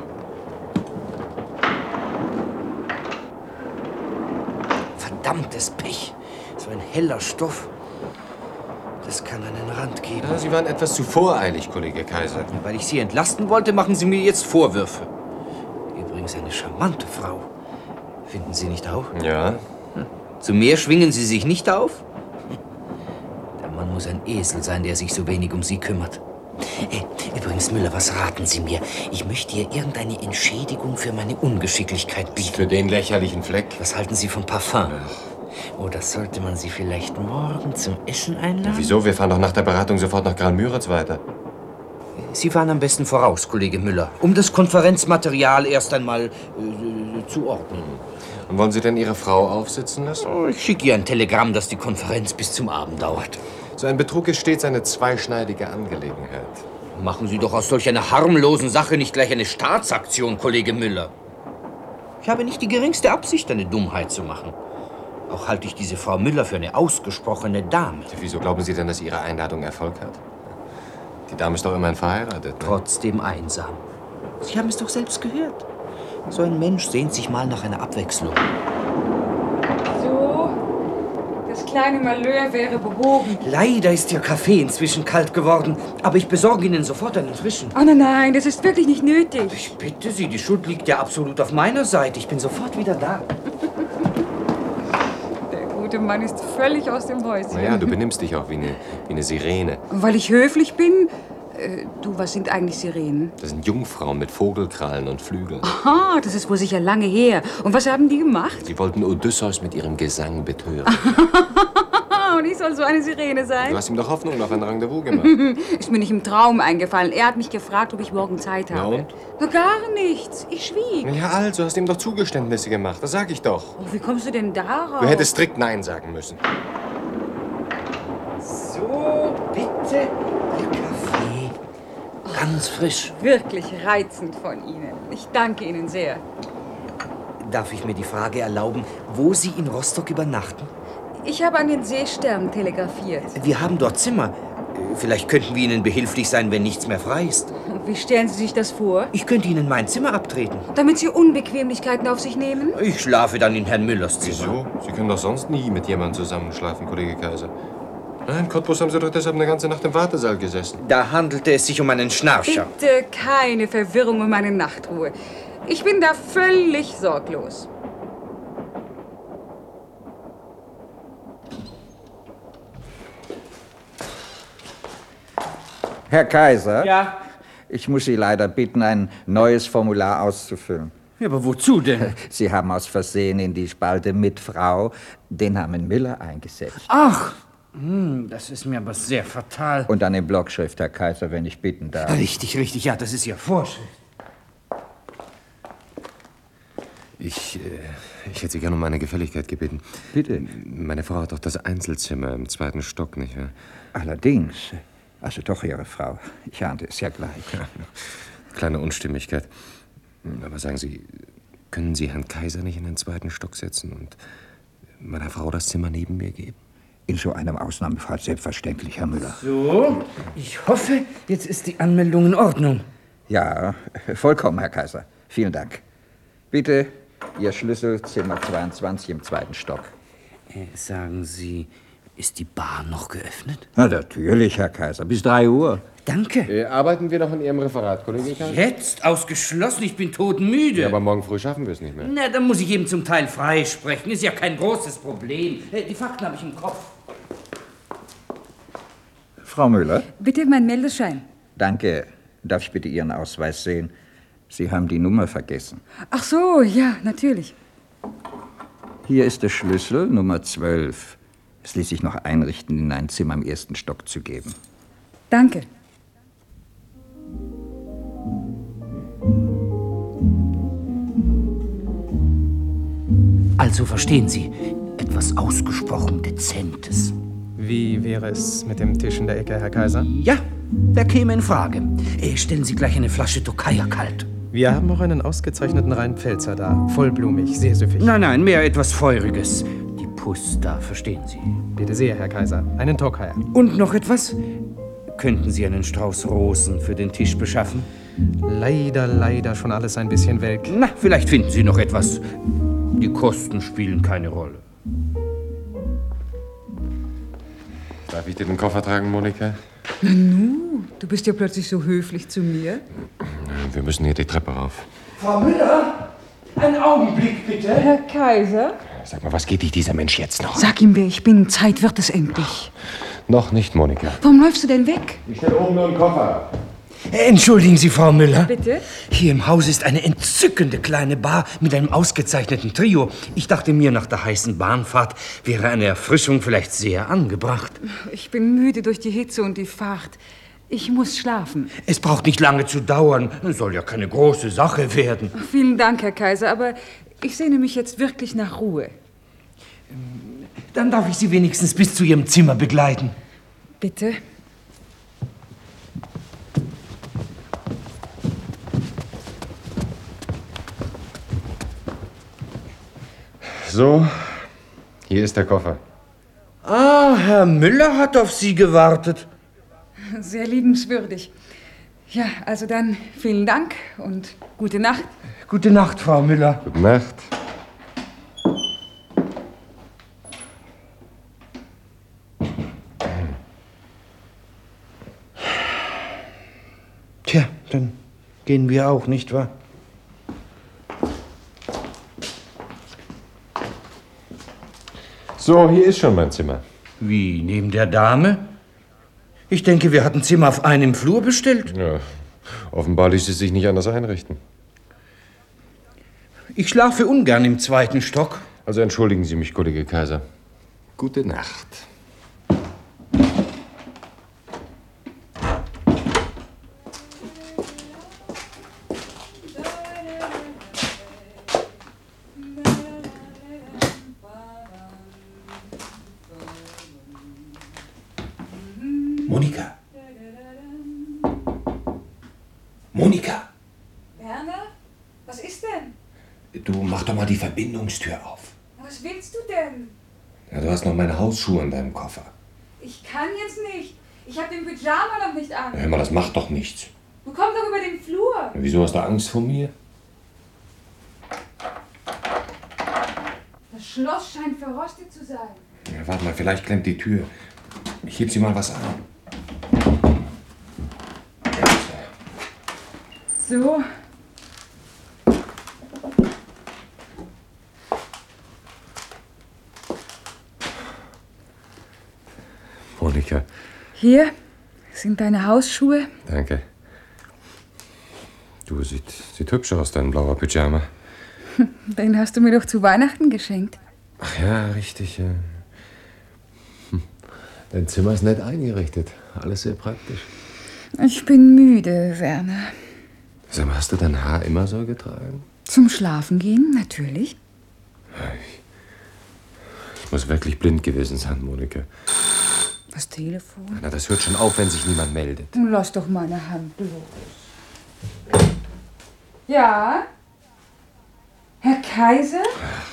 Verdammtes Pech. So ein heller Stoff. Das kann einen Rand geben. Ja, Sie waren etwas zu voreilig, Kollege Kaiser. Weil ich Sie entlasten wollte, machen Sie mir jetzt Vorwürfe. Übrigens eine charmante Frau. Finden Sie nicht auch? Ja. Zu mehr schwingen Sie sich nicht auf? Der Mann muss ein Esel sein, der sich so wenig um Sie kümmert. Übrigens, Müller, was raten Sie mir? Ich möchte ihr irgendeine Entschädigung für meine Ungeschicklichkeit bieten. Für den lächerlichen Fleck? Was halten Sie von Parfum? Oder sollte man Sie vielleicht morgen zum Essen einladen? Wieso? Wir fahren doch nach der Beratung sofort nach Graal-Müritz weiter. Sie fahren am besten voraus, Kollege Müller, um das Konferenzmaterial erst einmal zu ordnen. Und wollen Sie denn Ihre Frau aufsitzen lassen? Oh, ich schicke ihr ein Telegramm, dass die Konferenz bis zum Abend dauert. So ein Betrug ist stets eine zweischneidige Angelegenheit. Machen Sie doch aus solch einer harmlosen Sache nicht gleich eine Staatsaktion, Kollege Müller. Ich habe nicht die geringste Absicht, eine Dummheit zu machen. Auch halte ich diese Frau Müller für eine ausgesprochene Dame. Wieso glauben Sie denn, dass Ihre Einladung Erfolg hat? Die Dame ist doch immerhin verheiratet. Ne? Trotzdem einsam. Sie haben es doch selbst gehört. So ein Mensch sehnt sich mal nach einer Abwechslung. So, das kleine Malheur wäre behoben. Leider ist Ihr Kaffee inzwischen kalt geworden. Aber ich besorge Ihnen sofort einen frischen. Oh nein, das ist wirklich nicht nötig. Ich bitte Sie, die Schuld liegt ja absolut auf meiner Seite. Ich bin sofort wieder da. Der gute Mann ist völlig aus dem Häuschen. Naja, du benimmst dich auch wie eine Sirene. Weil ich höflich bin? Du, was sind eigentlich Sirenen? Das sind Jungfrauen mit Vogelkrallen und Flügeln. Aha, das ist wohl sicher lange her. Und was haben die gemacht? Sie wollten Odysseus mit ihrem Gesang betören. Und ich soll so eine Sirene sein? Du hast ihm doch Hoffnung auf ein Rendezvous gemacht. Ist mir nicht im Traum eingefallen. Er hat mich gefragt, ob ich morgen Zeit habe. Na und? Na, gar nichts. Ich schwieg. Ja, also, hast ihm doch Zugeständnisse gemacht. Das sag ich doch. Oh, wie kommst du denn darauf? Du hättest strikt Nein sagen müssen. So, bitte. Ihr Kaffee. Ganz frisch. Wirklich reizend von Ihnen. Ich danke Ihnen sehr. Darf ich mir die Frage erlauben, wo Sie in Rostock übernachten? Ich habe an den Seestern telegrafiert. Wir haben dort Zimmer. Vielleicht könnten wir Ihnen behilflich sein, wenn nichts mehr frei ist. wie stellen Sie sich das vor? Ich könnte Ihnen mein Zimmer abtreten. Damit Sie Unbequemlichkeiten auf sich nehmen? Ich schlafe dann in Herrn Müllers Zimmer. Wieso? Sie können doch sonst nie mit jemandem zusammenschlafen, Kollege Kaiser. Nein, in Cottbus haben Sie doch deshalb eine ganze Nacht im Wartesaal gesessen. Da handelte es sich um einen Schnarcher. Bitte keine Verwirrung um meine Nachtruhe. Ich bin da völlig sorglos. Herr Kaiser? Ja? Ich muss Sie leider bitten, ein neues Formular auszufüllen. Ja, aber wozu denn? Sie haben aus Versehen in die Spalte mit Frau den Namen Müller eingesetzt. Ach, das ist mir aber sehr fatal. Und dann in Blockschrift, Herr Kaiser, wenn ich bitten darf. Richtig, ja, das ist ja Vorschrift. Ich hätte Sie gerne um eine Gefälligkeit gebeten. Bitte. Meine Frau hat doch das Einzelzimmer im 2. Stock, nicht wahr? Allerdings. Also doch Ihre Frau. Ich ahnte es ja gleich. Ja, kleine Unstimmigkeit. Aber sagen Sie, können Sie Herrn Kaiser nicht in den 2. Stock setzen und meiner Frau das Zimmer neben mir geben? In so einem Ausnahmefall selbstverständlich, Herr Müller. So, ich hoffe, jetzt ist die Anmeldung in Ordnung. Ja, vollkommen, Herr Kaiser. Vielen Dank. Bitte, Ihr Schlüssel, Zimmer 22 im 2. Stock. Sagen Sie, ist die Bar noch geöffnet? Na, natürlich, Herr Kaiser. Bis 3 Uhr. Danke. Arbeiten wir noch an Ihrem Referat, Kollege Kaiser? Jetzt? Ausgeschlossen, ich bin todmüde. Ja, aber morgen früh schaffen wir es nicht mehr. Na, dann muss ich eben zum Teil freisprechen. Ist ja kein großes Problem. Die Fakten habe ich im Kopf. Frau Müller? Bitte mein Meldeschein. Danke. Darf ich bitte Ihren Ausweis sehen? Sie haben die Nummer vergessen. Ach so, ja, natürlich. Hier ist der Schlüssel, Nummer 12. Es ließ sich noch einrichten, Ihnen ein Zimmer im 1. Stock zu geben. Danke. Also verstehen Sie, etwas ausgesprochen Dezentes. Wie wäre es mit dem Tisch in der Ecke, Herr Kaiser? Ja, der käme in Frage. Stellen Sie gleich eine Flasche Tokaja kalt. Wir haben auch einen ausgezeichneten Rheinpfälzer da. Vollblumig, sehr süffig. Nein, mehr etwas Feuriges. Die Pusta, verstehen Sie. Bitte sehr, Herr Kaiser. Einen Tokaja. Und noch etwas? Könnten Sie einen Strauß Rosen für den Tisch beschaffen? Leider schon alles ein bisschen welk. Na, vielleicht finden Sie noch etwas. Die Kosten spielen keine Rolle. Darf ich dir den Koffer tragen, Monika? Nanu, du bist ja plötzlich so höflich zu mir. Wir müssen hier die Treppe rauf. Frau Müller, einen Augenblick bitte. Herr Kaiser? Sag mal, was geht dich dieser Mensch jetzt noch? Sag ihm, wer ich bin. Zeit wird es endlich. Noch nicht, Monika. Warum läufst du denn weg? Ich stelle oben nur einen Koffer. Entschuldigen Sie, Frau Müller. Bitte? Hier im Haus ist eine entzückende kleine Bar mit einem ausgezeichneten Trio. Ich dachte mir, nach der heißen Bahnfahrt wäre eine Erfrischung vielleicht sehr angebracht. Ich bin müde durch die Hitze und die Fahrt. Ich muss schlafen. Es braucht nicht lange zu dauern. Es soll ja keine große Sache werden. Vielen Dank, Herr Kaiser, aber ich sehne mich jetzt wirklich nach Ruhe. Dann darf ich Sie wenigstens bis zu Ihrem Zimmer begleiten. Bitte? So, hier ist der Koffer. Ah, Herr Müller hat auf Sie gewartet. Sehr liebenswürdig. Ja, also dann vielen Dank und gute Nacht. Gute Nacht, Frau Müller. Gute Nacht. Tja, dann gehen wir auch, nicht wahr? So, hier ist schon mein Zimmer. Wie, neben der Dame? Ich denke, wir hatten Zimmer auf einem Flur bestellt. Ja, offenbar ließ es sich nicht anders einrichten. Ich schlafe ungern im 2. Stock. Also entschuldigen Sie mich, Kollege Kaiser. Gute Nacht. Monika. Monika. Werner? Was ist denn? Du, mach doch mal die Verbindungstür auf. Was willst du denn? Ja, du hast noch meine Hausschuhe in deinem Koffer. Ich kann jetzt nicht. Ich habe den Pyjama noch nicht an. Hör mal, das macht doch nichts. Du kommst doch über den Flur. Wieso hast du Angst vor mir? Das Schloss scheint verrostet zu sein. Ja, warte mal, vielleicht klemmt die Tür. Ich heb sie mal was an. So. Monika. Hier sind deine Hausschuhe. Danke. Du, sieht hübsch aus, dein blauer Pyjama. Den hast du mir doch zu Weihnachten geschenkt. Ach ja, richtig. Ja. Dein Zimmer ist nett eingerichtet. Alles sehr praktisch. Ich bin müde, Werner. Sag mal, hast du dein Haar immer so getragen? Zum Schlafen gehen, natürlich. Ich muss wirklich blind gewesen sein, Monika. Das Telefon? Na, das hört schon auf, wenn sich niemand meldet. Lass doch meine Hand los. Ja? Herr Kaiser?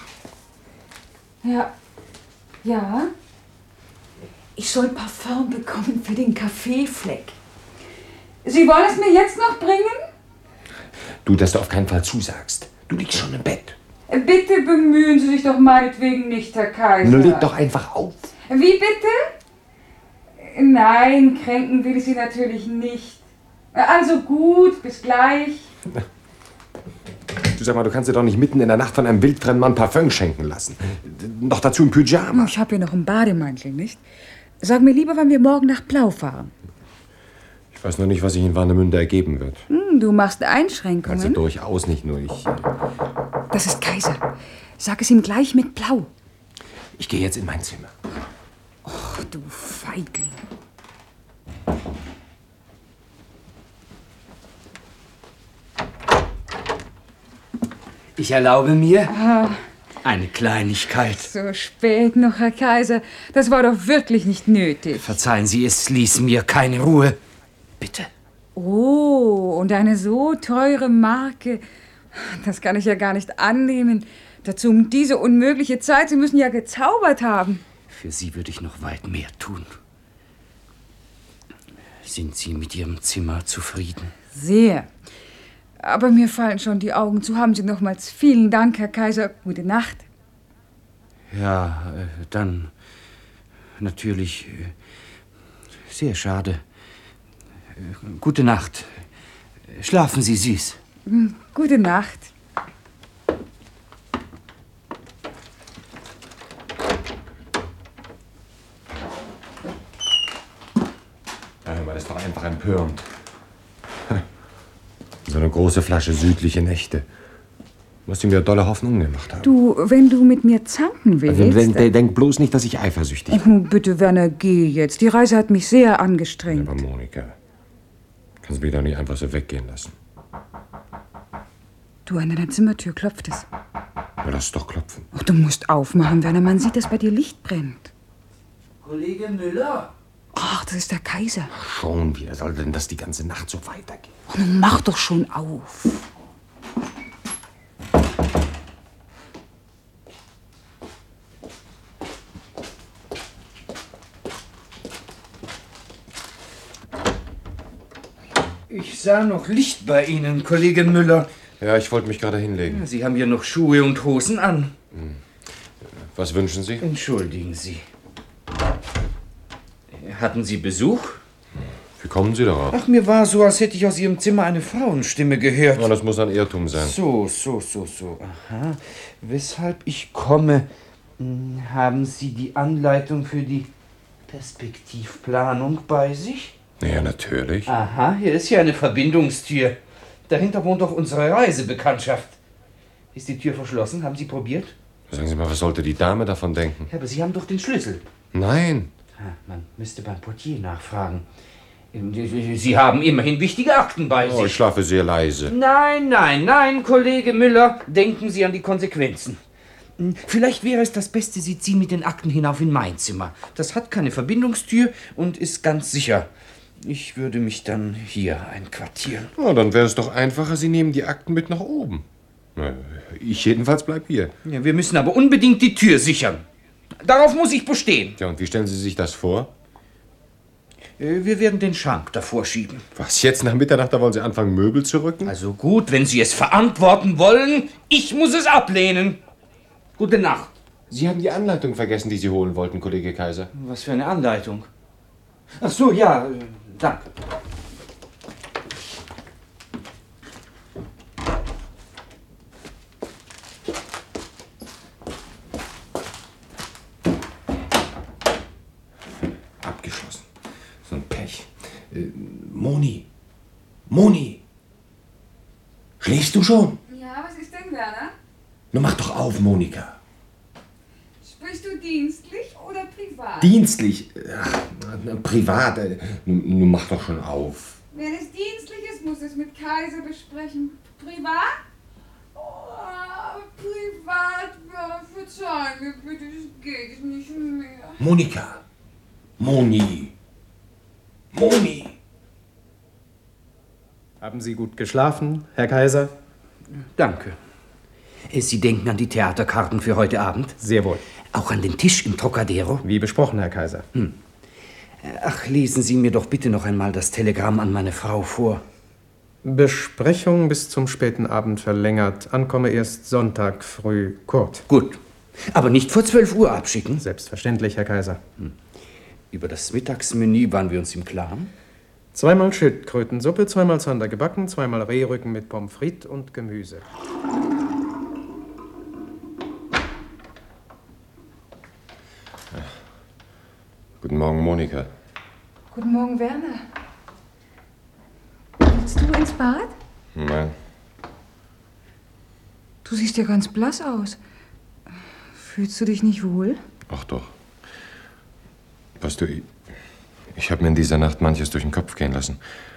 Ja. Ja? Ich soll Parfum bekommen für den Kaffeefleck. Sie wollen es mir jetzt noch bringen? Du, dass du auf keinen Fall zusagst. Du liegst schon im Bett. Bitte bemühen Sie sich doch meinetwegen nicht, Herr Kaiser. Nun leg doch einfach auf. Wie bitte? Nein, kränken will ich Sie natürlich nicht. Also gut, bis gleich. Du, sag mal, du kannst dir doch nicht mitten in der Nacht von einem wildfremden Mann Parfüm schenken lassen. Noch dazu im Pyjama. Ich habe hier noch einen Bademantel, nicht? Sag mir lieber, wann wir morgen nach Blau fahren. Ich weiß noch nicht, was sich in Warnemünde ergeben wird. Du machst Einschränkungen. Also durchaus nicht nur ich. Das ist Kaiser. Sag es ihm gleich mit Blau. Ich gehe jetzt in mein Zimmer. Och, du Feigling. Ich erlaube mir Ah, eine Kleinigkeit. so spät noch, Herr Kaiser. Das war doch wirklich nicht nötig. Verzeihen Sie, es ließ mir keine Ruhe. Bitte. Oh, und eine so teure Marke. Das kann ich ja gar nicht annehmen. Dazu um diese unmögliche Zeit. Sie müssen ja gezaubert haben. Für Sie würde ich noch weit mehr tun. Sind Sie mit Ihrem Zimmer zufrieden? Sehr. Aber mir fallen schon die Augen zu. Haben Sie nochmals vielen Dank, Herr Kaiser. Gute Nacht. Ja, dann natürlich sehr schade. Gute Nacht. Schlafen Sie süß. Gute Nacht. Ja, aber das ist doch einfach empörend. So eine große Flasche südliche Nächte. Musst du mir dolle Hoffnung gemacht haben. Du, wenn du mit mir zanken willst... Denk bloß nicht, dass ich eifersüchtig bin. Bitte, Werner, geh jetzt. Die Reise hat mich sehr angestrengt. Aber Monika, kannst du mich doch nicht einfach so weggehen lassen. Du, an deiner Zimmertür klopft es. Ja, lass doch klopfen. Ach, du musst aufmachen, Werner. Man sieht, dass bei dir Licht brennt. Kollege Müller? Ach, das ist der Kaiser. Schon wieder. Soll denn das die ganze Nacht so weitergehen? Oh, nun mach doch schon auf. Ich sah noch Licht bei Ihnen, Kollege Müller. Ja, ich wollte mich gerade hinlegen. Sie haben ja noch Schuhe und Hosen an. Was wünschen Sie? Entschuldigen Sie. Hatten Sie Besuch? Wie kommen Sie darauf? Ach, mir war so, als hätte ich aus Ihrem Zimmer eine Frauenstimme gehört. Ja, das muss ein Irrtum sein. So. Aha. Weshalb ich komme. Haben Sie die Anleitung für die Perspektivplanung bei sich? Ja, natürlich. Aha, hier ist ja eine Verbindungstür. Dahinter wohnt doch unsere Reisebekanntschaft. Ist die Tür verschlossen? Haben Sie probiert? Sagen Sie mal, was sollte die Dame davon denken? Ja, aber Sie haben doch den Schlüssel. Nein. Man müsste beim Portier nachfragen. Sie haben immerhin wichtige Akten bei sich. Ich schlafe sehr leise. Nein, Kollege Müller. Denken Sie an die Konsequenzen. Vielleicht wäre es das Beste, Sie ziehen mit den Akten hinauf in mein Zimmer. Das hat keine Verbindungstür und ist ganz sicher. Ich würde mich dann hier einquartieren. Ja, dann wäre es doch einfacher, Sie nehmen die Akten mit nach oben. Na, ich jedenfalls bleib hier. Ja, wir müssen aber unbedingt die Tür sichern. Darauf muss ich bestehen. Ja, und wie stellen Sie sich das vor? Wir werden den Schrank davor schieben. Was, jetzt nach Mitternacht, da wollen Sie anfangen, Möbel zu rücken? Also gut, wenn Sie es verantworten wollen. Ich muss es ablehnen. Gute Nacht. Sie haben die Anleitung vergessen, die Sie holen wollten, Kollege Kaiser. Was für eine Anleitung? Ach so, ja, danke. Abgeschlossen. So ein Pech. Moni! Schläfst du schon? Ja, was ist denn, Werner? Nun mach doch auf, Monika. Sprichst du dienstlich oder privat? Dienstlich? Ach, privat. Nun mach doch schon auf. Wenn es dienstlich ist, muss es mit Kaiser besprechen. Privat? Oh, privat, ja, verzeih mir bitte, das geht nicht mehr. Monika! Moni! Haben Sie gut geschlafen, Herr Kaiser? Danke. Sie denken an die Theaterkarten für heute Abend? Sehr wohl. Auch an den Tisch im Trocadero? Wie besprochen, Herr Kaiser. Ach, lesen Sie mir doch bitte noch einmal das Telegramm an meine Frau vor. Besprechung bis zum späten Abend verlängert. Ankomme erst Sonntag früh. Kurt. Gut. Aber nicht vor 12 Uhr abschicken? Selbstverständlich, Herr Kaiser. Über das Mittagsmenü waren wir uns im Klaren? 2-mal Schildkrötensuppe, 2-mal Zander gebacken, 2-mal Rehrücken mit Pommes frites und Gemüse. Guten Morgen, Monika. Guten Morgen, Werner. Willst du ins Bad? Nein. Du siehst ja ganz blass aus. Fühlst du dich nicht wohl? Ach doch. Weißt du, ich habe mir in dieser Nacht manches durch den Kopf gehen lassen.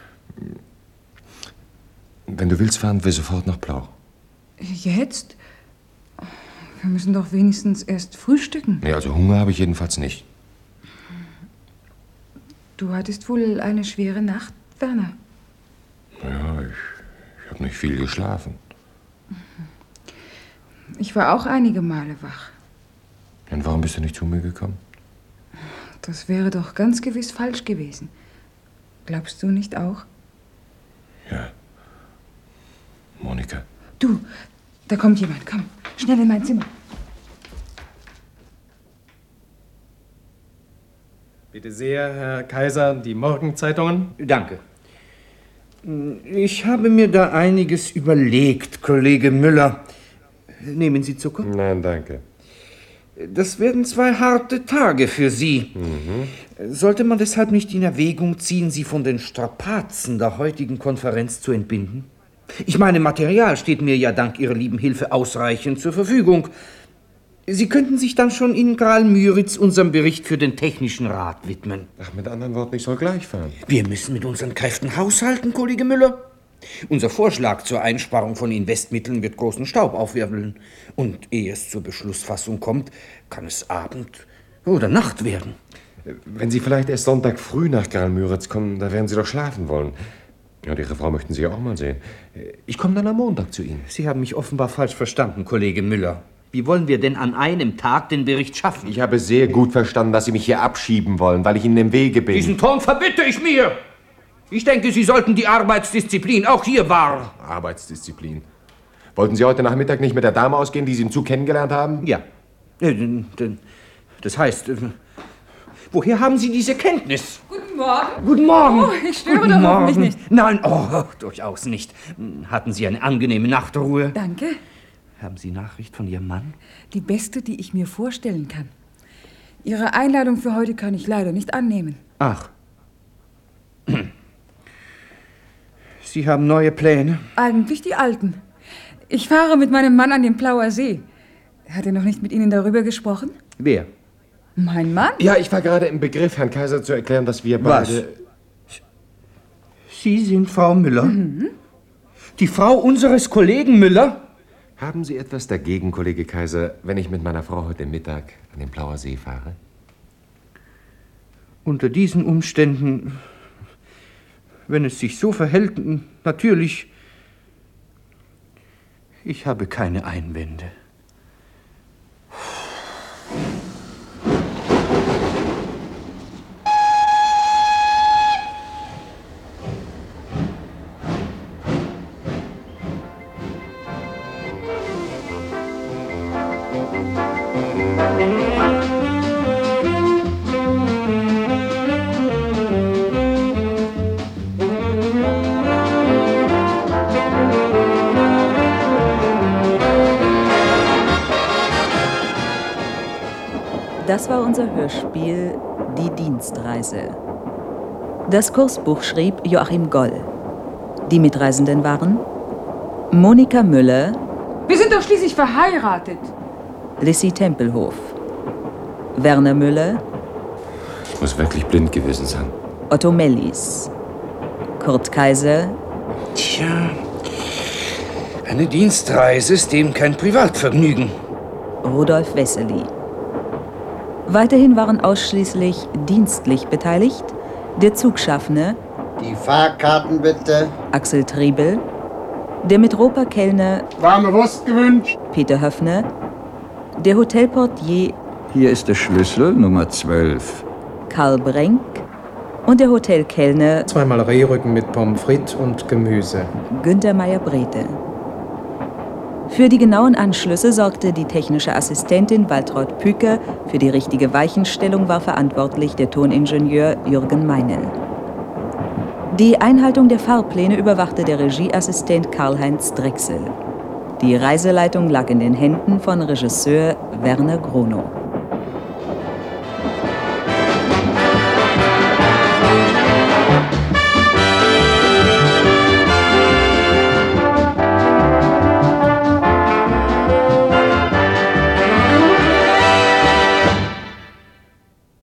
Wenn du willst, fahren wir sofort nach Blau. Jetzt? Wir müssen doch wenigstens erst frühstücken. Nee, also Hunger habe ich jedenfalls nicht. Du hattest wohl eine schwere Nacht, Werner. Ja, ich habe nicht viel geschlafen. Ich war auch einige Male wach. Und warum bist du nicht zu mir gekommen? Das wäre doch ganz gewiss falsch gewesen. Glaubst du nicht auch? Ja. Monika. Du, da kommt jemand. Komm, schnell in mein Zimmer. Bitte sehr, Herr Kaiser, die Morgenzeitungen. Danke. Ich habe mir da einiges überlegt, Kollege Müller. Nehmen Sie Zucker? Nein, danke. Das werden 2 harte Tage für Sie. Sollte man deshalb nicht in Erwägung ziehen, Sie von den Strapazen der heutigen Konferenz zu entbinden? Ich meine, Material steht mir ja dank Ihrer lieben Hilfe ausreichend zur Verfügung. Sie könnten sich dann schon in Graal-Müritz unserem Bericht für den Technischen Rat widmen. Ach, mit anderen Worten, ich soll gleich fahren. Wir müssen mit unseren Kräften haushalten, Kollege Müller. Unser Vorschlag zur Einsparung von Investmitteln wird großen Staub aufwirbeln. Und ehe es zur Beschlussfassung kommt, kann es Abend oder Nacht werden. Wenn Sie vielleicht erst Sonntag früh nach Graal-Müritz kommen, da werden Sie doch schlafen wollen. Und Ihre Frau möchten Sie ja auch mal sehen. Ich komme dann am Montag zu Ihnen. Sie haben mich offenbar falsch verstanden, Kollege Müller. Wie wollen wir denn an einem Tag den Bericht schaffen? Ich habe sehr gut verstanden, dass Sie mich hier abschieben wollen, weil ich Ihnen im Wege bin. Diesen Ton verbitte ich mir! Ich denke, Sie sollten die Arbeitsdisziplin auch hier wahren. Arbeitsdisziplin. Wollten Sie heute Nachmittag nicht mit der Dame ausgehen, die Sie im Zug kennengelernt haben? Ja. Das heißt, woher haben Sie diese Kenntnis? Guten Morgen. Guten Morgen. Oh, ich störe doch hoffentlich nicht. Nein, durchaus nicht. Hatten Sie eine angenehme Nachtruhe? Danke. Haben Sie Nachricht von Ihrem Mann? Die beste, die ich mir vorstellen kann. Ihre Einladung für heute kann ich leider nicht annehmen. Ach. Sie haben neue Pläne? Eigentlich die alten. Ich fahre mit meinem Mann an den Plauer See. Hat er noch nicht mit Ihnen darüber gesprochen? Wer? Mein Mann? Ja, ich war gerade im Begriff, Herrn Kaiser zu erklären, dass wir beide... Sie sind Frau Müller? Die Frau unseres Kollegen Müller? Haben Sie etwas dagegen, Kollege Kaiser, wenn ich mit meiner Frau heute Mittag an den Plauer See fahre? Unter diesen Umständen, wenn es sich so verhält, natürlich. Ich habe keine Einwände. Das war unser Hörspiel Die Dienstreise. Das Kursbuch schrieb Joachim Goll. Die Mitreisenden waren Monika Müller. Wir sind doch schließlich verheiratet. Lissy Tempelhof. Werner Müller. Ich muss wirklich blind gewesen sein. Otto Mellis. Kurt Kaiser. Tja, eine Dienstreise ist eben kein Privatvergnügen. Rudolf Wessely. Weiterhin waren ausschließlich dienstlich beteiligt der Zugschaffner. Die Fahrkarten bitte. Axel Triebel. Der Metropa-Kellner. Warme Wurst gewünscht. Peter Höffner. Der Hotelportier. Hier ist der Schlüssel, Nummer 12. Karl Brenk. Und der Hotelkellner. Zweimal Rehrücken mit Pommes frites und Gemüse. Günther Meyer-Brete. Für die genauen Anschlüsse sorgte die technische Assistentin Waltraud Püker. Für die richtige Weichenstellung war verantwortlich der Toningenieur Jürgen Meinel. Die Einhaltung der Fahrpläne überwachte der Regieassistent Karl-Heinz Drechsel. Die Reiseleitung lag in den Händen von Regisseur Werner Gronow.